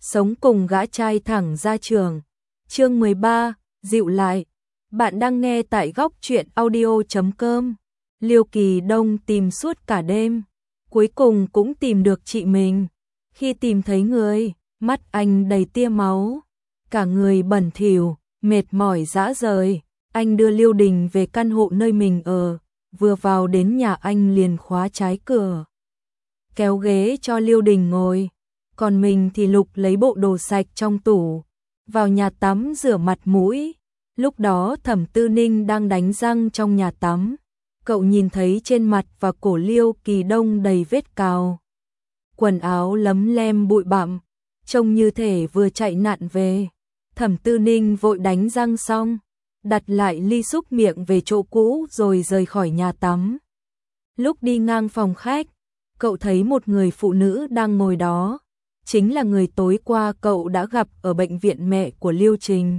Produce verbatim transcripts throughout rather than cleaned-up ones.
sống cùng gã trai thẳng ra trường. Chương mười ba, dịu lại. Bạn đang nghe tại góc truyện audio chấm com. Liêu Kỳ Đông tìm suốt cả đêm, cuối cùng cũng tìm được chị mình. Khi tìm thấy người, mắt anh đầy tia máu, cả người bẩn thỉu, mệt mỏi rã rời. Anh đưa Liêu Đình về căn hộ nơi mình ở, vừa vào đến nhà anh liền khóa trái cửa, kéo ghế cho Liêu Đình ngồi, còn mình thì lục lấy bộ đồ sạch trong tủ, vào nhà tắm rửa mặt mũi. Lúc đó Thẩm Tư Ninh đang đánh răng trong nhà tắm, cậu nhìn thấy trên mặt và cổ Liêu Kỳ Đông đầy vết cào, quần áo lấm lem bụi bặm, trông như thể vừa chạy nạn về. Thẩm Tư Ninh vội đánh răng xong, đặt lại ly xúc miệng về chỗ cũ rồi rời khỏi nhà tắm. Lúc đi ngang phòng khách, cậu thấy một người phụ nữ đang ngồi đó, chính là người tối qua cậu đã gặp ở bệnh viện mẹ của Liêu Trình.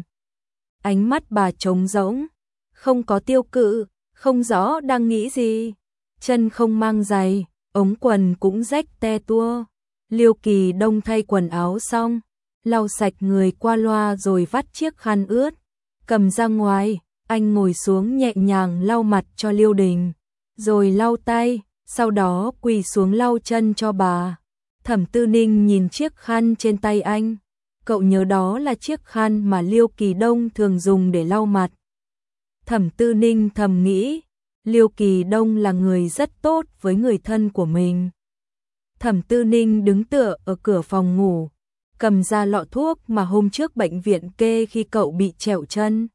Ánh mắt bà trống rỗng, không có tiêu cự, không rõ đang nghĩ gì, chân không mang giày, ống quần cũng rách te tua. Liêu Kỳ Đông thay quần áo xong, lau sạch người qua loa rồi vắt chiếc khăn ướt, cầm ra ngoài. Anh ngồi xuống nhẹ nhàng lau mặt cho Liêu Đình, rồi lau tay, sau đó quỳ xuống lau chân cho bà. Thẩm Tư Ninh nhìn chiếc khăn trên tay anh, cậu nhớ đó là chiếc khăn mà Liêu Kỳ Đông thường dùng để lau mặt. Thẩm Tư Ninh thầm nghĩ, Liêu Kỳ Đông là người rất tốt với người thân của mình. Thẩm Tư Ninh đứng tựa ở cửa phòng ngủ, cầm ra lọ thuốc mà hôm trước bệnh viện kê khi cậu bị trẹo chân.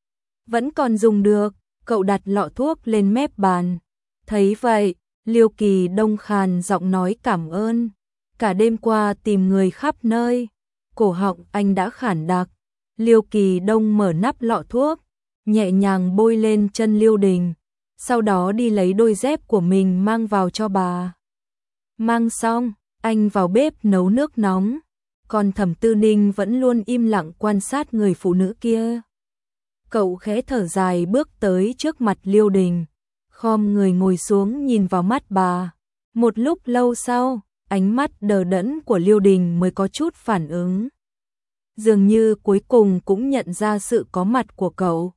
Vẫn còn dùng được, cậu đặt lọ thuốc lên mép bàn. Thấy vậy, Liêu Kỳ Đông khàn giọng nói cảm ơn. Cả đêm qua tìm người khắp nơi, cổ họng anh đã khản đặc. Liêu Kỳ Đông mở nắp lọ thuốc, nhẹ nhàng bôi lên chân Liêu Đình, sau đó đi lấy đôi dép của mình mang vào cho bà. Mang xong, anh vào bếp nấu nước nóng, còn Thẩm Tư Ninh vẫn luôn im lặng quan sát người phụ nữ kia. Cậu khẽ thở dài bước tới trước mặt Liêu Đình, khom người ngồi xuống nhìn vào mắt bà. Một lúc lâu sau, ánh mắt đờ đẫn của Liêu Đình mới có chút phản ứng. Dường như cuối cùng cũng nhận ra sự có mặt của cậu.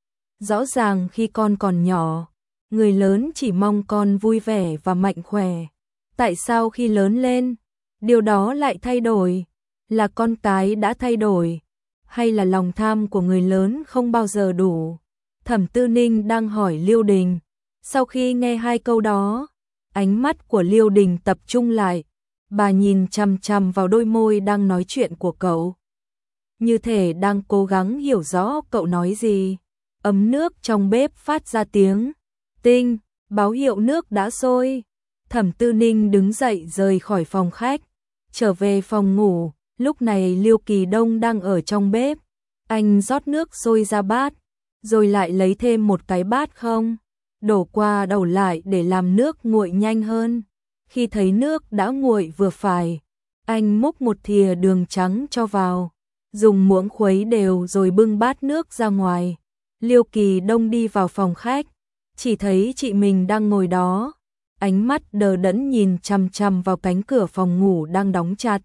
Rõ ràng khi con còn nhỏ, người lớn chỉ mong con vui vẻ và mạnh khỏe. Tại sao khi lớn lên, điều đó lại thay đổi? Là con cái đã thay đổi, hay là lòng tham của người lớn không bao giờ đủ? Thẩm Tư Ninh đang hỏi Liêu Đình. Sau khi nghe hai câu đó, ánh mắt của Liêu Đình tập trung lại, bà nhìn chằm chằm vào đôi môi đang nói chuyện của cậu, như thể đang cố gắng hiểu rõ cậu nói gì. Ấm nước trong bếp phát ra tiếng tinh, báo hiệu nước đã sôi. Thẩm Tư Ninh đứng dậy rời khỏi phòng khách, trở về phòng ngủ. Lúc này Liêu Kỳ Đông đang ở trong bếp, anh rót nước sôi ra bát, rồi lại lấy thêm một cái bát không, đổ qua đổ lại để làm nước nguội nhanh hơn. Khi thấy nước đã nguội vừa phải, anh múc một thìa đường trắng cho vào, dùng muỗng khuấy đều rồi bưng bát nước ra ngoài. Liêu Kỳ Đông đi vào phòng khách, chỉ thấy chị mình đang ngồi đó, ánh mắt đờ đẫn nhìn chằm chằm vào cánh cửa phòng ngủ đang đóng chặt.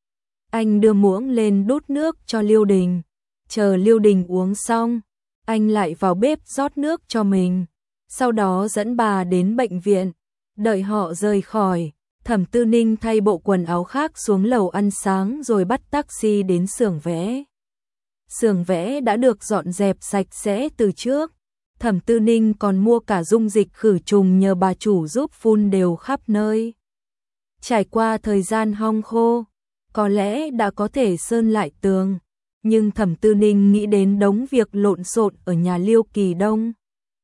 Anh đưa muỗng lên đút nước cho Liêu Đình, chờ Liêu Đình uống xong, anh lại vào bếp rót nước cho mình, sau đó dẫn bà đến bệnh viện. Đợi họ rời khỏi, Thẩm Tư Ninh thay bộ quần áo khác xuống lầu ăn sáng rồi bắt taxi đến xưởng vẽ. Xưởng vẽ đã được dọn dẹp sạch sẽ từ trước. Thẩm Tư Ninh còn mua cả dung dịch khử trùng nhờ bà chủ giúp phun đều khắp nơi. Trải qua thời gian hong khô, có lẽ đã có thể sơn lại tường, nhưng Thẩm Tư Ninh nghĩ đến đống việc lộn xộn ở nhà Liêu Kỳ Đông,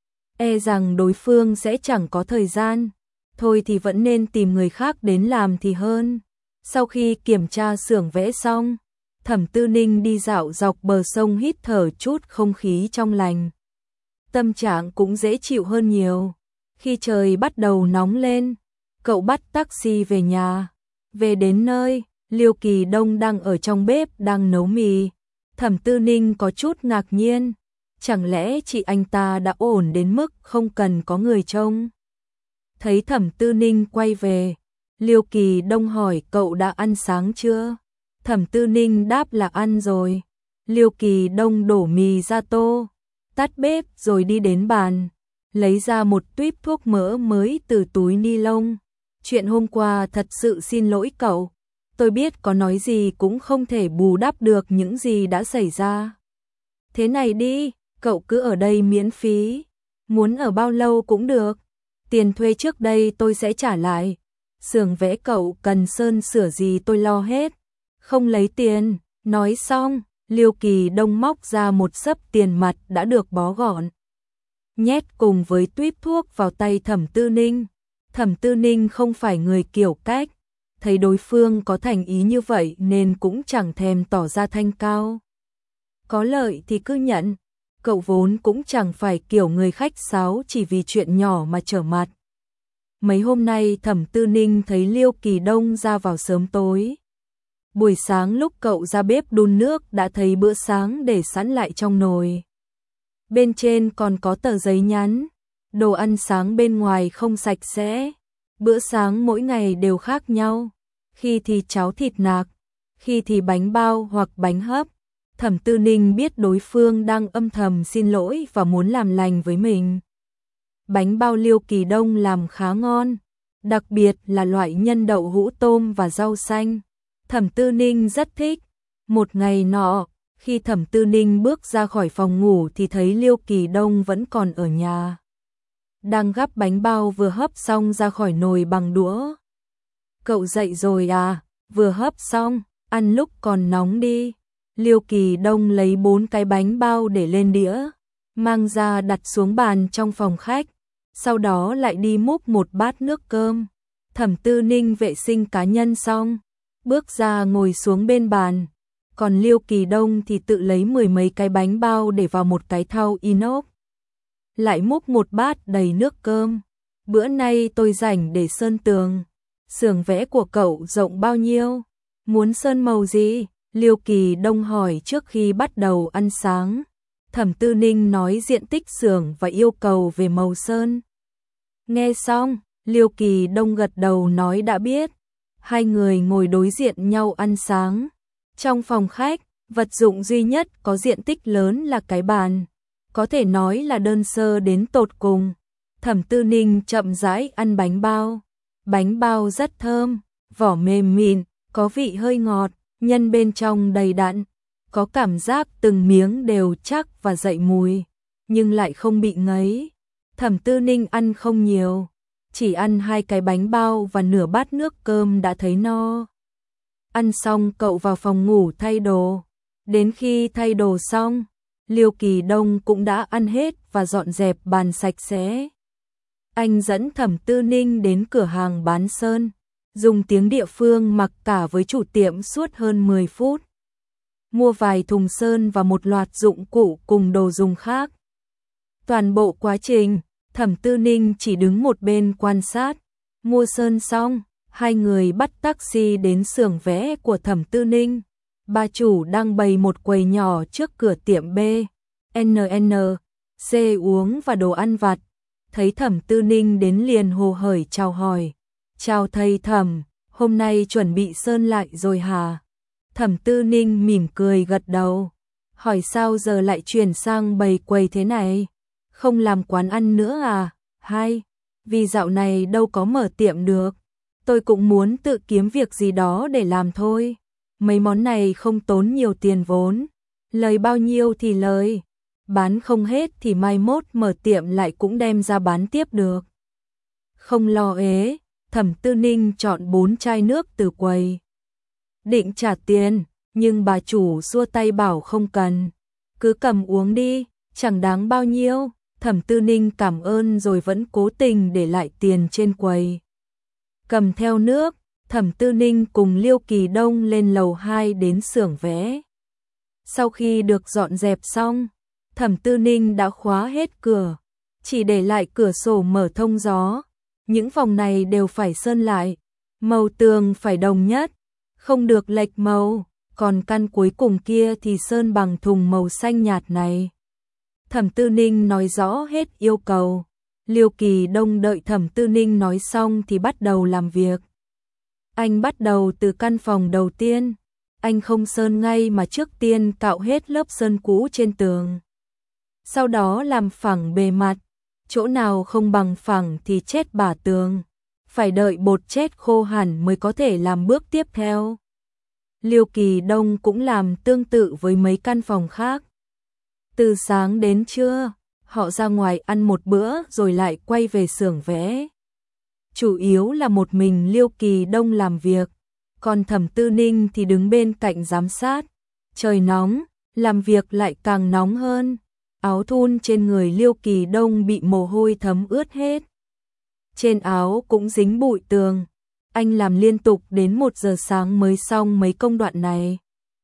e rằng đối phương sẽ chẳng có thời gian, thôi thì vẫn nên tìm người khác đến làm thì hơn. Sau khi kiểm tra xưởng vẽ xong, Thẩm Tư Ninh đi dạo dọc bờ sông hít thở chút không khí trong lành. Tâm trạng cũng dễ chịu hơn nhiều. Khi trời bắt đầu nóng lên, cậu bắt taxi về nhà. Về đến nơi, Liêu Kỳ Đông đang ở trong bếp đang nấu mì. Thẩm Tư Ninh có chút ngạc nhiên, chẳng lẽ chị anh ta đã ổn đến mức không cần có người trông? Thấy Thẩm Tư Ninh quay về, Liêu Kỳ Đông hỏi cậu đã ăn sáng chưa? Thẩm Tư Ninh đáp là ăn rồi. Liêu Kỳ Đông đổ mì ra tô, tắt bếp rồi đi đến bàn, lấy ra một tuýp thuốc mỡ mới từ túi ni lông. Chuyện hôm qua thật sự xin lỗi cậu, tôi biết có nói gì cũng không thể bù đắp được những gì đã xảy ra. Thế này đi, cậu cứ ở đây miễn phí, muốn ở bao lâu cũng được, tiền thuê trước đây tôi sẽ trả lại. Xưởng vẽ cậu cần sơn sửa gì tôi lo hết, không lấy tiền. Nói xong, Liêu Kỳ Đông móc ra một xấp tiền mặt đã được bó gọn, nhét cùng với tuýp thuốc vào tay Thẩm Tư Ninh. Thẩm Tư Ninh không phải người kiểu cách, thấy đối phương có thành ý như vậy nên cũng chẳng thèm tỏ ra thanh cao. Có lợi thì cứ nhận, cậu vốn cũng chẳng phải kiểu người khách sáo chỉ vì chuyện nhỏ mà trở mặt. Mấy hôm nay Thẩm Tư Ninh thấy Liêu Kỳ Đông ra vào sớm tối. Buổi sáng lúc cậu ra bếp đun nước đã thấy bữa sáng để sẵn lại trong nồi. Bên trên còn có tờ giấy nhắn, đồ ăn sáng bên ngoài không sạch sẽ. Bữa sáng mỗi ngày đều khác nhau, khi thì cháo thịt nạc, khi thì bánh bao hoặc bánh hấp. Thẩm Tư Ninh biết đối phương đang âm thầm xin lỗi và muốn làm lành với mình. Bánh bao Liêu Kỳ Đông làm khá ngon, đặc biệt là loại nhân đậu hũ tôm và rau xanh. Thẩm Tư Ninh rất thích. Một ngày nọ, khi Thẩm Tư Ninh bước ra khỏi phòng ngủ thì thấy Liêu Kỳ Đông vẫn còn ở nhà, đang gắp bánh bao vừa hấp xong ra khỏi nồi bằng đũa. Cậu dậy rồi à? Vừa hấp xong, ăn lúc còn nóng đi. Liêu Kỳ Đông lấy bốn cái bánh bao để lên đĩa, mang ra đặt xuống bàn trong phòng khách, sau đó lại đi múc một bát nước cơm. Thẩm Tư Ninh vệ sinh cá nhân xong, bước ra ngồi xuống bên bàn, còn Liêu Kỳ Đông thì tự lấy mười mấy cái bánh bao để vào một cái thau inox, lại múc một bát đầy nước cơm. Bữa nay tôi rảnh để sơn tường. Xưởng vẽ của cậu rộng bao nhiêu? Muốn sơn màu gì? Liêu Kỳ Đông hỏi trước khi bắt đầu ăn sáng. Thẩm Tư Ninh nói diện tích xưởng và yêu cầu về màu sơn. Nghe xong, Liêu Kỳ Đông gật đầu nói đã biết. Hai người ngồi đối diện nhau ăn sáng. Trong phòng khách, vật dụng duy nhất có diện tích lớn là cái bàn, có thể nói là đơn sơ đến tột cùng. Thẩm Tư Ninh chậm rãi ăn bánh bao. Bánh bao rất thơm, vỏ mềm mịn, có vị hơi ngọt, nhân bên trong đầy đặn, có cảm giác từng miếng đều chắc và dậy mùi, nhưng lại không bị ngấy. Thẩm Tư Ninh ăn không nhiều, chỉ ăn hai cái bánh bao và nửa bát nước cơm đã thấy no. Ăn xong cậu vào phòng ngủ thay đồ. Đến khi thay đồ xong, Liêu Kỳ Đông cũng đã ăn hết và dọn dẹp bàn sạch sẽ. Anh dẫn Thẩm Tư Ninh đến cửa hàng bán sơn, dùng tiếng địa phương mặc cả với chủ tiệm suốt hơn mười phút. Mua vài thùng sơn và một loạt dụng cụ cùng đồ dùng khác. Toàn bộ quá trình, Thẩm Tư Ninh chỉ đứng một bên quan sát. Mua sơn xong, hai người bắt taxi đến xưởng vẽ của Thẩm Tư Ninh. Bà chủ đang bày một quầy nhỏ trước cửa tiệm B N N C uống và đồ ăn vặt. Thấy Thẩm Tư Ninh đến liền hồ hởi chào hỏi. Chào thầy Thẩm, hôm nay chuẩn bị sơn lại rồi hả? Thẩm Tư Ninh mỉm cười gật đầu. Hỏi sao giờ lại chuyển sang bày quầy thế này? Không làm quán ăn nữa à? Hay, vì dạo này đâu có mở tiệm được. Tôi cũng muốn tự kiếm việc gì đó để làm thôi. Mấy món này không tốn nhiều tiền vốn. Lời bao nhiêu thì lời. Bán không hết thì mai mốt mở tiệm lại cũng đem ra bán tiếp được. Không lo ế, Thẩm Tư Ninh chọn bốn chai nước từ quầy. Định trả tiền, nhưng bà chủ xua tay bảo không cần. Cứ cầm uống đi, chẳng đáng bao nhiêu. Thẩm Tư Ninh cảm ơn rồi vẫn cố tình để lại tiền trên quầy. Cầm theo nước, Thẩm Tư Ninh cùng Liêu Kỳ Đông lên lầu hai đến xưởng vẽ. Sau khi được dọn dẹp xong, Thẩm Tư Ninh đã khóa hết cửa, chỉ để lại cửa sổ mở thông gió. Những phòng này đều phải sơn lại, màu tường phải đồng nhất, không được lệch màu, còn căn cuối cùng kia thì sơn bằng thùng màu xanh nhạt này. Thẩm Tư Ninh nói rõ hết yêu cầu. Liêu Kỳ Đông đợi Thẩm Tư Ninh nói xong thì bắt đầu làm việc. Anh bắt đầu từ căn phòng đầu tiên, anh không sơn ngay mà trước tiên cạo hết lớp sơn cũ trên tường. Sau đó làm phẳng bề mặt, chỗ nào không bằng phẳng thì chét bả tường, phải đợi bột chét khô hẳn mới có thể làm bước tiếp theo. Liêu Kỳ Đông cũng làm tương tự với mấy căn phòng khác. Từ sáng đến trưa, họ ra ngoài ăn một bữa rồi lại quay về xưởng vẽ. Chủ yếu là một mình Liêu Kỳ Đông làm việc, còn Thẩm Tư Ninh thì đứng bên cạnh giám sát. Trời nóng, làm việc lại càng nóng hơn. Áo thun trên người Liêu Kỳ Đông bị mồ hôi thấm ướt hết. Trên áo cũng dính bụi tường. Anh làm liên tục đến một giờ sáng mới xong mấy công đoạn này.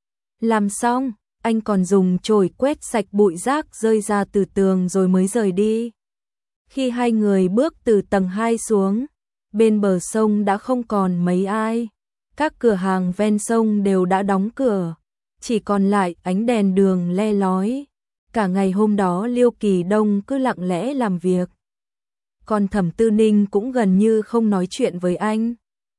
Làm xong, anh còn dùng chổi quét sạch bụi rác rơi ra từ tường rồi mới rời đi. Khi hai người bước từ tầng hai xuống, bên bờ sông đã không còn mấy ai. Các cửa hàng ven sông đều đã đóng cửa, chỉ còn lại ánh đèn đường le lói. Cả ngày hôm đó Liêu Kỳ Đông cứ lặng lẽ làm việc. Còn Thẩm Tư Ninh cũng gần như không nói chuyện với anh,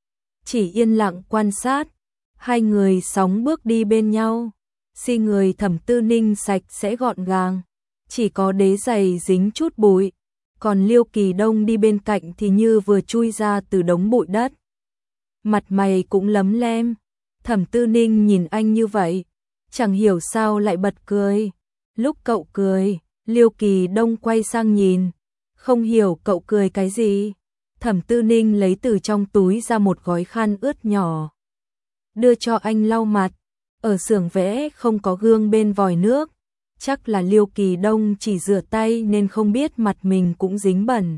chỉ yên lặng quan sát. Hai người sóng bước đi bên nhau. Xi người Thẩm Tư Ninh sạch sẽ gọn gàng, chỉ có đế giày dính chút bụi. Còn Liêu Kỳ Đông đi bên cạnh thì như vừa chui ra từ đống bụi đất. Mặt mày cũng lấm lem. Thẩm Tư Ninh nhìn anh như vậy, chẳng hiểu sao lại bật cười. Lúc cậu cười, Liêu Kỳ Đông quay sang nhìn, không hiểu cậu cười cái gì. Thẩm Tư Ninh lấy từ trong túi ra một gói khăn ướt nhỏ, đưa cho anh lau mặt. Ở xưởng vẽ không có gương bên vòi nước, chắc là Liêu Kỳ Đông chỉ rửa tay nên không biết mặt mình cũng dính bẩn.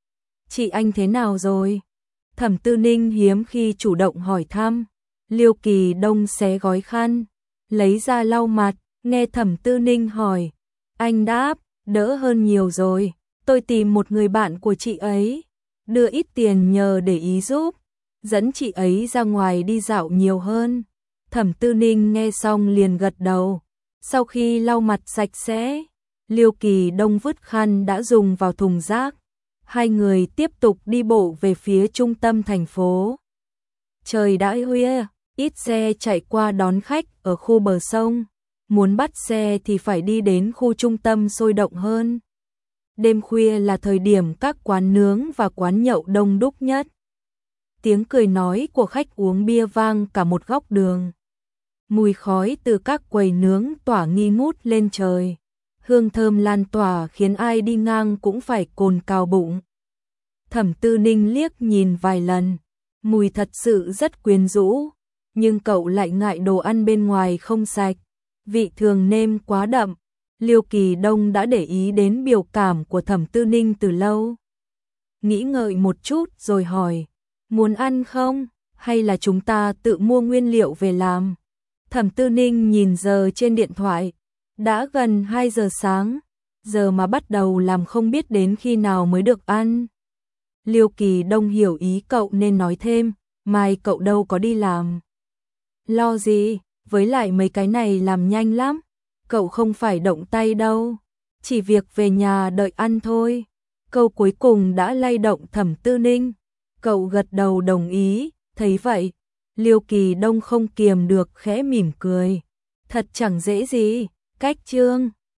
Chị anh thế nào rồi? Thẩm Tư Ninh hiếm khi chủ động hỏi thăm. Liêu Kỳ Đông xé gói khăn, lấy ra lau mặt. Nghe Thẩm Tư Ninh hỏi, anh đáp, đỡ hơn nhiều rồi. Tôi tìm một người bạn của chị ấy, đưa ít tiền nhờ để ý giúp, dẫn chị ấy ra ngoài đi dạo nhiều hơn. Thẩm Tư Ninh nghe xong liền gật đầu. Sau khi lau mặt sạch sẽ, Liêu Kỳ Đông vứt khăn đã dùng vào thùng rác. Hai người tiếp tục đi bộ về phía trung tâm thành phố. Trời đã khuya, ít xe chạy qua đón khách ở khu bờ sông. Muốn bắt xe thì phải đi đến khu trung tâm sôi động hơn. Đêm khuya là thời điểm các quán nướng và quán nhậu đông đúc nhất. Tiếng cười nói của khách uống bia vang cả một góc đường. Mùi khói từ các quầy nướng tỏa nghi ngút lên trời. Hương thơm lan tỏa khiến ai đi ngang cũng phải cồn cào bụng. Thẩm Tư Ninh liếc nhìn vài lần, mùi thật sự rất quyến rũ, nhưng cậu lại ngại đồ ăn bên ngoài không sạch, vị thường nêm quá đậm. Liêu Kỳ Đông đã để ý đến biểu cảm của Thẩm Tư Ninh từ lâu. Nghĩ ngợi một chút rồi hỏi, muốn ăn không? Hay là chúng ta tự mua nguyên liệu về làm? Thẩm Tư Ninh nhìn giờ trên điện thoại, đã gần hai giờ sáng, giờ mà bắt đầu làm không biết đến khi nào mới được ăn. Liêu Kỳ Đông hiểu ý cậu nên nói thêm, mai cậu đâu có đi làm. Lo gì, với lại mấy cái này làm nhanh lắm, cậu không phải động tay đâu, chỉ việc về nhà đợi ăn thôi. Câu cuối cùng đã lay động Thẩm Tư Ninh, cậu gật đầu đồng ý. Thấy vậy, Liêu Kỳ Đông không kiềm được khẽ mỉm cười, thật chẳng dễ gì. Cách chương